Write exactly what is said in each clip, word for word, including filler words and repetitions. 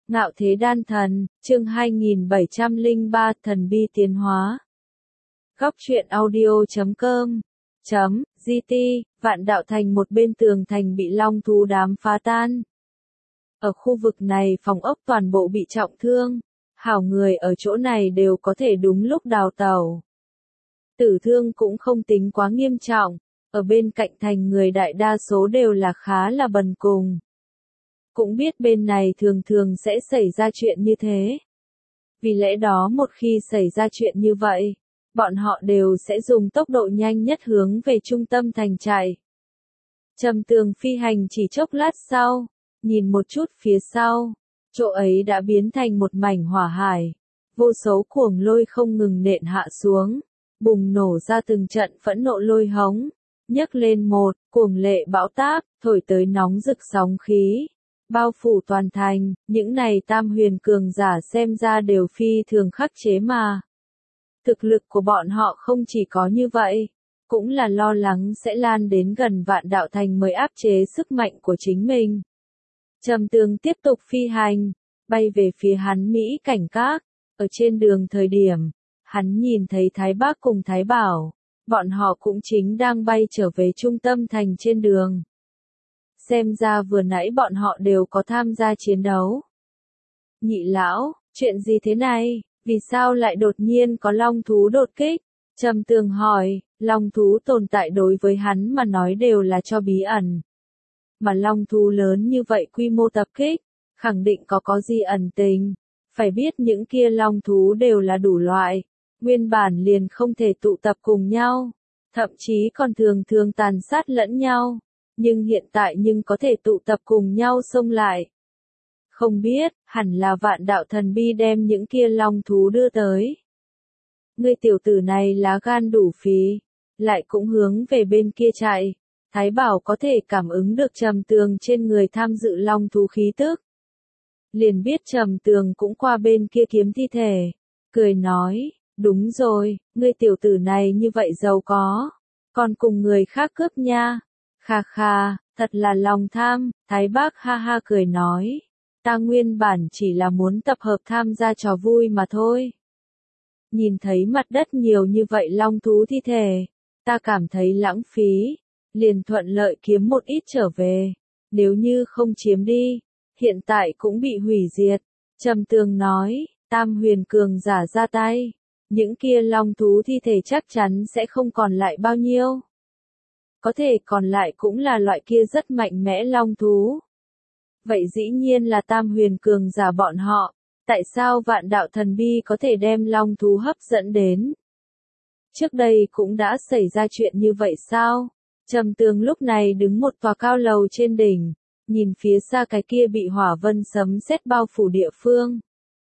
Ngạo thế đan thần, chương hai nghìn bảy trăm lẻ ba, thần bi tiến hóa. Góc truyện audio chấm com chấm gt, vạn đạo thành một bên tường thành bị long thú đám phá tan. Ở khu vực này phòng ốc toàn bộ bị trọng thương, hảo người ở chỗ này đều có thể đúng lúc đào tẩu. Tử thương cũng không tính quá nghiêm trọng, ở bên cạnh thành người đại đa số đều là khá là bần cùng. Cũng biết bên này thường thường sẽ xảy ra chuyện như thế. Vì lẽ đó một khi xảy ra chuyện như vậy, bọn họ đều sẽ dùng tốc độ nhanh nhất hướng về trung tâm thành chạy. Trầm Tường phi hành chỉ chốc lát sau, nhìn một chút phía sau, chỗ ấy đã biến thành một mảnh hỏa hải. Vô số cuồng lôi không ngừng nện hạ xuống, bùng nổ ra từng trận phẫn nộ lôi hống, nhấc lên một cuồng lệ bão táp, thổi tới nóng rực sóng khí. Bao phủ toàn thành, những này tam huyền cường giả xem ra đều phi thường khắc chế mà. Thực lực của bọn họ không chỉ có như vậy, cũng là lo lắng sẽ lan đến gần vạn đạo thành mới áp chế sức mạnh của chính mình. Trầm Tường tiếp tục phi hành, bay về phía hắn Mỹ cảnh các, ở trên đường thời điểm, hắn nhìn thấy Thái Bác cùng Thái Bảo, bọn họ cũng chính đang bay trở về trung tâm thành trên đường. Xem ra vừa nãy bọn họ đều có tham gia chiến đấu. Nhị lão, chuyện gì thế này, vì sao lại đột nhiên có long thú đột kích? Trầm Tường hỏi, long thú tồn tại đối với hắn mà nói đều là cho bí ẩn. Mà long thú lớn như vậy quy mô tập kích, khẳng định có có gì ẩn tình. Phải biết những kia long thú đều là đủ loại, nguyên bản liền không thể tụ tập cùng nhau, thậm chí còn thường thường tàn sát lẫn nhau. Nhưng hiện tại nhưng có thể tụ tập cùng nhau xông lại. Không biết, hẳn là vạn đạo thần bi đem những kia long thú đưa tới. Ngươi tiểu tử này lá gan đủ phí, lại cũng hướng về bên kia chạy. Thái Bảo có thể cảm ứng được Trầm Tường trên người tham dự long thú khí tức. Liền biết Trầm Tường cũng qua bên kia kiếm thi thể. Cười nói, đúng rồi, ngươi tiểu tử này như vậy giàu có, còn cùng người khác cướp nha. Kha kha, thật là lòng tham, Thái Bác ha ha cười nói. Ta nguyên bản chỉ là muốn tập hợp tham gia trò vui mà thôi. Nhìn thấy mặt đất nhiều như vậy long thú thi thể, ta cảm thấy lãng phí, liền thuận lợi kiếm một ít trở về. Nếu như không chiếm đi, hiện tại cũng bị hủy diệt. Trầm Tường nói, tam huyền cường giả ra tay, những kia long thú thi thể chắc chắn sẽ không còn lại bao nhiêu. Có thể còn lại cũng là loại kia rất mạnh mẽ long thú. Vậy dĩ nhiên là tam huyền cường giả bọn họ, tại sao vạn đạo thần bi có thể đem long thú hấp dẫn đến? Trước đây cũng đã xảy ra chuyện như vậy sao? Trầm Tường lúc này đứng một tòa cao lầu trên đỉnh, nhìn phía xa cái kia bị hỏa vân sấm sét bao phủ địa phương.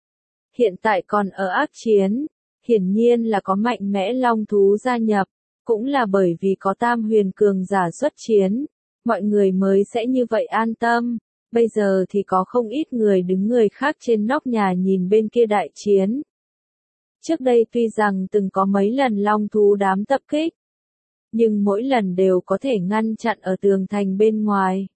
Hiện tại còn ở ác chiến, hiển nhiên là có mạnh mẽ long thú gia nhập. Cũng là bởi vì có tam huyền cường giả xuất chiến, mọi người mới sẽ như vậy an tâm. Bây giờ thì có không ít người đứng người khác trên nóc nhà nhìn bên kia đại chiến. Trước đây tuy rằng từng có mấy lần long thú đám tập kích, nhưng mỗi lần đều có thể ngăn chặn ở tường thành bên ngoài.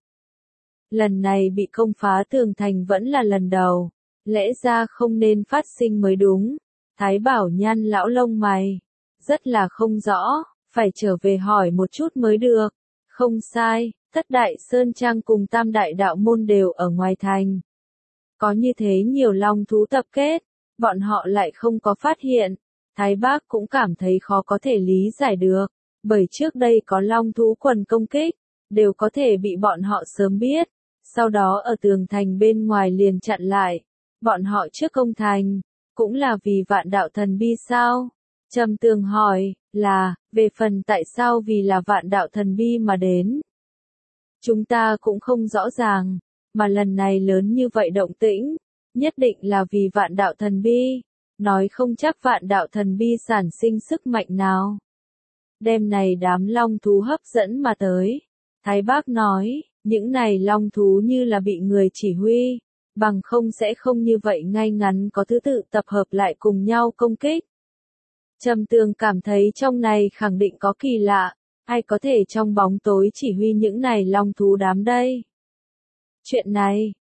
Lần này bị công phá tường thành vẫn là lần đầu, lẽ ra không nên phát sinh mới đúng. Thái Bảo nhăn lão lông mày, rất là không rõ. Phải trở về hỏi một chút mới được. Không sai, Thất Đại Sơn Trang cùng Tam Đại Đạo Môn đều ở ngoài thành. Có như thế nhiều long thú tập kết, bọn họ lại không có phát hiện. Thái Bác cũng cảm thấy khó có thể lý giải được, bởi trước đây có long thú quần công kích, đều có thể bị bọn họ sớm biết. Sau đó ở tường thành bên ngoài liền chặn lại. Bọn họ trước công thành, cũng là vì vạn đạo thần bi sao? Trầm Tường hỏi, là, về phần tại sao vì là vạn đạo thần bi mà đến. Chúng ta cũng không rõ ràng, mà lần này lớn như vậy động tĩnh, nhất định là vì vạn đạo thần bi, nói không chắc vạn đạo thần bi sản sinh sức mạnh nào. Đêm này đám long thú hấp dẫn mà tới. Thái Bác nói, những này long thú như là bị người chỉ huy, bằng không sẽ không như vậy ngay ngắn có thứ tự tập hợp lại cùng nhau công kích. Trầm Tường cảm thấy trong này khẳng định có kỳ lạ, ai có thể trong bóng tối chỉ huy những này long thú đám đây. Chuyện này,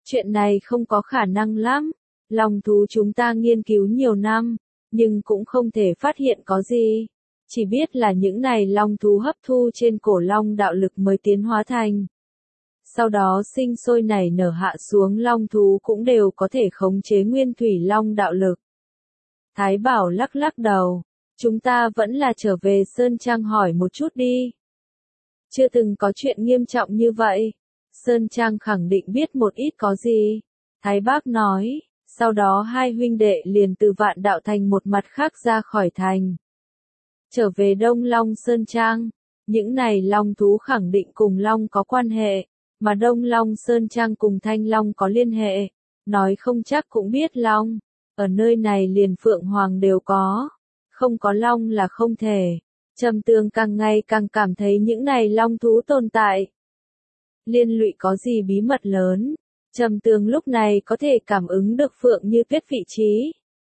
Chuyện này không có khả năng lắm. Long thú chúng ta nghiên cứu nhiều năm, nhưng cũng không thể phát hiện có gì. Chỉ biết là những này long thú hấp thu trên cổ long đạo lực mới tiến hóa thành. Sau đó sinh sôi nảy nở hạ xuống long thú cũng đều có thể khống chế nguyên thủy long đạo lực. Thái Bảo lắc lắc đầu. Chúng ta vẫn là trở về Sơn Trang hỏi một chút đi. Chưa từng có chuyện nghiêm trọng như vậy. Sơn Trang khẳng định biết một ít có gì. Thái Bác nói. Sau đó hai huynh đệ liền từ Vạn Đạo Thành một mặt khác ra khỏi thành. Trở về Đông Long Sơn Trang. Những này long thú khẳng định cùng long có quan hệ. Mà Đông Long Sơn Trang cùng Thanh Long có liên hệ. Nói không chắc cũng biết long. Ở nơi này liền Phượng Hoàng đều có. Không có long là không thể. Trầm Tường càng ngày càng cảm thấy những này long thú tồn tại. Liên lụy có gì bí mật lớn. Trầm Tường lúc này có thể cảm ứng được Phượng Như Tuyết vị trí.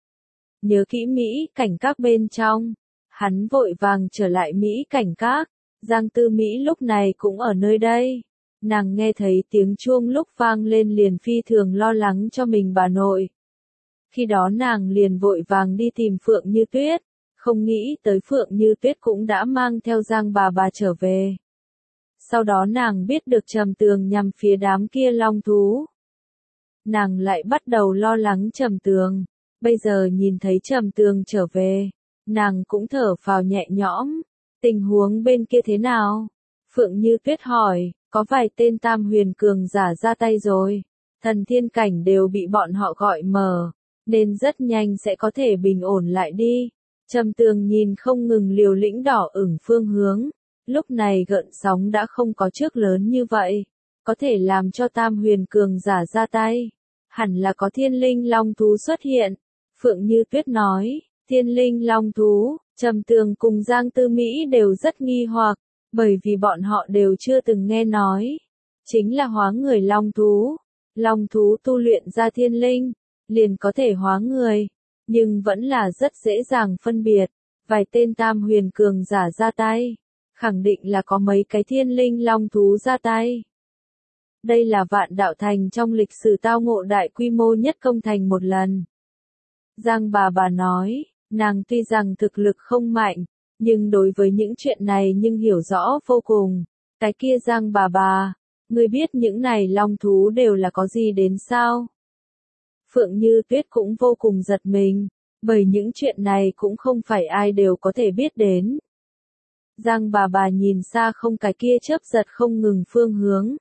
Nhớ kỹ Mỹ cảnh các bên trong. Hắn vội vàng trở lại Mỹ cảnh các. Giang Tư Mỹ lúc này cũng ở nơi đây. Nàng nghe thấy tiếng chuông lúc vang lên liền phi thường lo lắng cho mình bà nội. Khi đó nàng liền vội vàng đi tìm Phượng Như Tuyết. Không nghĩ tới Phượng Như Tuyết cũng đã mang theo Giang bà bà trở về. Sau đó nàng biết được Trầm Tường nhằm phía đám kia long thú. Nàng lại bắt đầu lo lắng Trầm Tường. Bây giờ nhìn thấy Trầm Tường trở về, nàng cũng thở phào nhẹ nhõm. Tình huống bên kia thế nào? Phượng Như Tuyết hỏi, có vài tên tam huyền cường giả ra tay rồi. Thần thiên cảnh đều bị bọn họ gọi mở, nên rất nhanh sẽ có thể bình ổn lại đi. Trầm Tường nhìn không ngừng liều lĩnh đỏ ửng phương hướng. Lúc này gợn sóng đã không có trước lớn như vậy. Có thể làm cho tam huyền cường giả ra tay. Hẳn là có thiên linh long thú xuất hiện. Phượng Như Tuyết nói, thiên linh long thú. Trầm Tường cùng Giang Tư Mỹ đều rất nghi hoặc, bởi vì bọn họ đều chưa từng nghe nói. Chính là hóa người long thú. Long thú tu luyện ra thiên linh, liền có thể hóa người. Nhưng vẫn là rất dễ dàng phân biệt. Vài tên tam huyền cường giả ra tay. Khẳng định là có mấy cái thiên linh long thú ra tay. Đây là Vạn Đạo Thành trong lịch sử tao ngộ đại quy mô nhất công thành một lần. Giang bà bà nói, nàng tuy rằng thực lực không mạnh, nhưng đối với những chuyện này nhưng hiểu rõ vô cùng. Cái kia Giang bà bà, ngươi biết những này long thú đều là có gì đến sao? Phượng Như Tuyết cũng vô cùng giật mình, bởi những chuyện này cũng không phải ai đều có thể biết đến. Giang bà bà nhìn xa không cái kia chớp giật không ngừng phương hướng.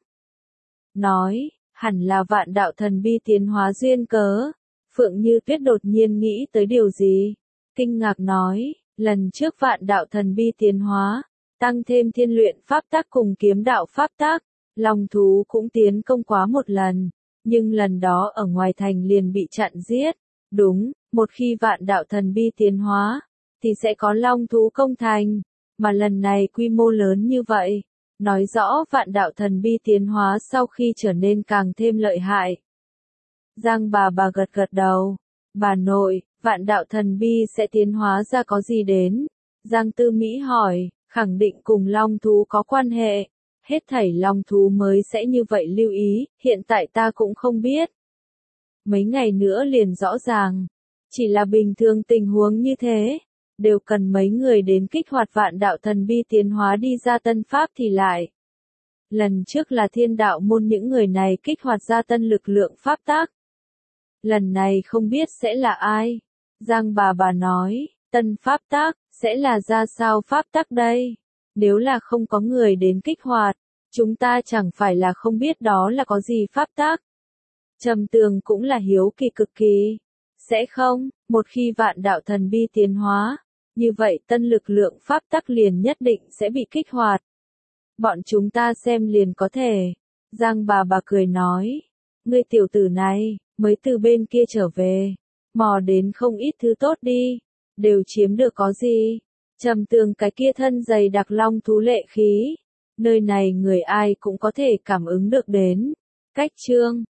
Nói, hẳn là Vạn Đạo Thần bi tiến hóa duyên cớ. Phượng Như Tuyết đột nhiên nghĩ tới điều gì? Kinh ngạc nói, lần trước Vạn Đạo Thần bi tiến hóa, tăng thêm thiên luyện pháp tắc cùng kiếm đạo pháp tắc, long thú cũng tiến công quá một lần. Nhưng lần đó ở ngoài thành liền bị chặn giết. Đúng, một khi Vạn Đạo Thần bi tiến hóa, thì sẽ có long thú công thành. Mà lần này quy mô lớn như vậy, nói rõ Vạn Đạo Thần bi tiến hóa sau khi trở nên càng thêm lợi hại. Giang bà bà gật gật đầu. Bà nội, Vạn Đạo Thần bi sẽ tiến hóa ra có gì đến? Giang Tư Mỹ hỏi, khẳng định cùng long thú có quan hệ. Hết thảy long thú mới sẽ như vậy lưu ý, hiện tại ta cũng không biết. Mấy ngày nữa liền rõ ràng. Chỉ là bình thường tình huống như thế, đều cần mấy người đến kích hoạt Vạn Đạo Thần bi tiến hóa đi ra tân pháp thì lại. Lần trước là Thiên Đạo môn những người này kích hoạt ra tân lực lượng pháp tác. Lần này không biết sẽ là ai. Giang bà bà nói, tân pháp tác, sẽ là ra sao pháp tác đây? Nếu là không có người đến kích hoạt, chúng ta chẳng phải là không biết đó là có gì pháp tác. Trầm Tường cũng là hiếu kỳ cực kỳ. Sẽ không, một khi Vạn Đạo Thần bi tiến hóa, như vậy tân lực lượng pháp tắc liền nhất định sẽ bị kích hoạt. Bọn chúng ta xem liền có thể. Giang bà bà cười nói, ngươi tiểu tử này, mới từ bên kia trở về, mò đến không ít thứ tốt đi, đều chiếm được có gì. Trầm Tường cái kia thân dày đặc long thú lệ khí, nơi này người ai cũng có thể cảm ứng được đến. Cách chương